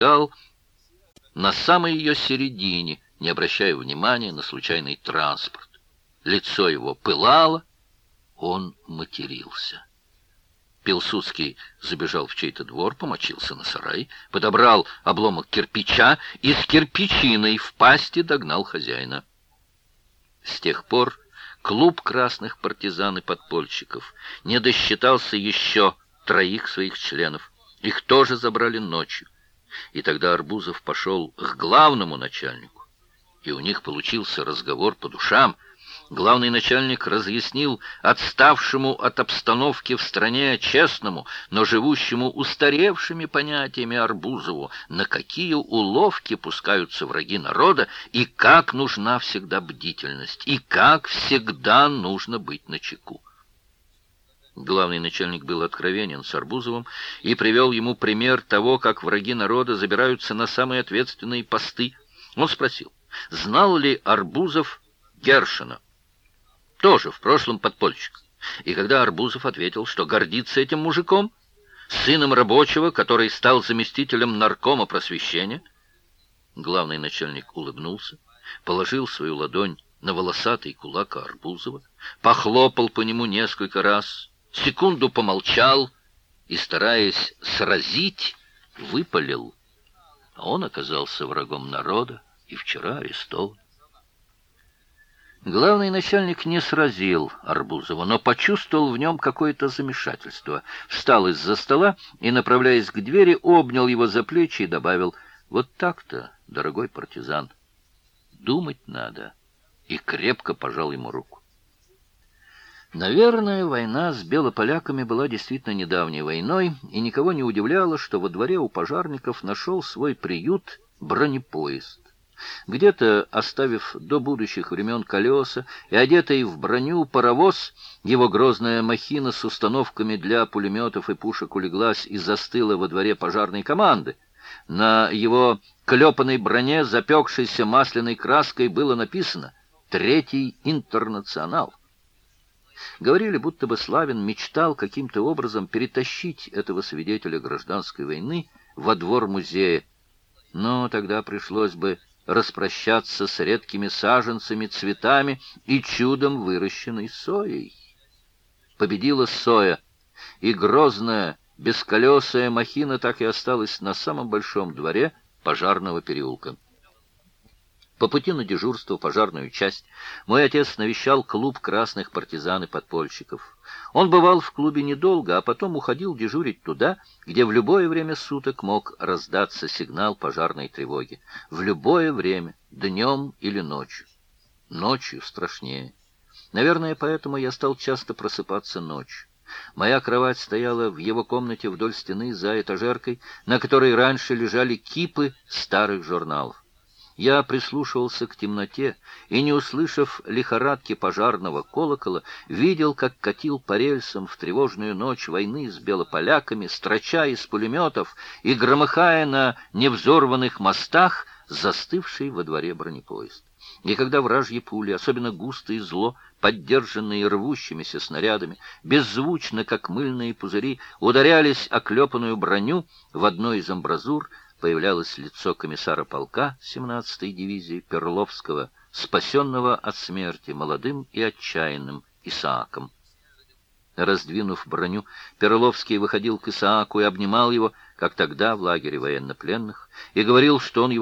стоял на самой ее середине, не обращая внимания на случайный транспорт. Лицо его пылало, он матерился. Пилсудский забежал в чей-то двор, помочился на сарай, подобрал обломок кирпича и с кирпичиной в пасти догнал хозяина. С тех пор клуб красных партизан и подпольщиков не досчитался еще 3 своих членов. Их тоже забрали ночью. И тогда Арбузов пошел к главному начальнику, и у них получился разговор по душам. Главный начальник разъяснил отставшему от обстановки в стране честному, но живущему устаревшими понятиями Арбузову, на какие уловки пускаются враги народа, и как нужна всегда бдительность, и как всегда нужно быть начеку. Главный начальник был откровенен с Арбузовым и привел ему пример того, как враги народа забираются на самые ответственные посты. Он спросил, знал ли Арбузов Гершина, тоже в прошлом подпольщик. И когда Арбузов ответил, что гордится этим мужиком, сыном рабочего, который стал заместителем наркома просвещения, главный начальник улыбнулся, положил свою ладонь на волосатый кулак Арбузова, похлопал по нему несколько раз, секунду помолчал и, стараясь сразить, выпалил. А он оказался врагом народа и вчера арестован. Главный начальник не сразил Арбузова, но почувствовал в нем какое-то замешательство. Встал из-за стола и, направляясь к двери, обнял его за плечи и добавил: «Вот так-то, дорогой партизан, думать надо», и крепко пожал ему руку. Наверное, война с белополяками была действительно недавней войной, и никого не удивляло, что во дворе у пожарников нашел свой приют бронепоезд. Где-то, оставив до будущих времен колеса и одетый в броню паровоз, его грозная махина с установками для пулеметов и пушек улеглась и застыла во дворе пожарной команды. На его клепанной броне, запекшейся масляной краской, было написано «Третий интернационал». Говорили, будто бы Славин мечтал каким-то образом перетащить этого свидетеля гражданской войны во двор музея. Но тогда пришлось бы распрощаться с редкими саженцами, цветами и чудом выращенной соей. Победила соя, и грозная, бесколесая махина так и осталась на самом большом дворе пожарного переулка. По пути на дежурство в пожарную часть мой отец навещал клуб красных партизан и подпольщиков. Он бывал в клубе недолго, а потом уходил дежурить туда, где в любое время суток мог раздаться сигнал пожарной тревоги. В любое время, днем или ночью. Ночью страшнее. Наверное, поэтому я стал часто просыпаться ночью. Моя кровать стояла в его комнате вдоль стены за этажеркой, на которой раньше лежали кипы старых журналов. Я прислушивался к темноте и, не услышав лихорадки пожарного колокола, видел, как катил по рельсам в тревожную ночь войны с белополяками, строча из пулеметов и громыхая на невзорванных мостах застывший во дворе бронепоезд. И когда вражьи пули, особенно густо и зло, поддержанные рвущимися снарядами, беззвучно, как мыльные пузыри, ударялись о клепанную броню, в одной из амбразур появлялось лицо комиссара полка 17-й дивизии Перловского, спасенного от смерти молодым и отчаянным Исааком. Раздвинув броню, Перловский выходил к Исааку и обнимал его, как тогда в лагере военнопленных, и говорил, что он его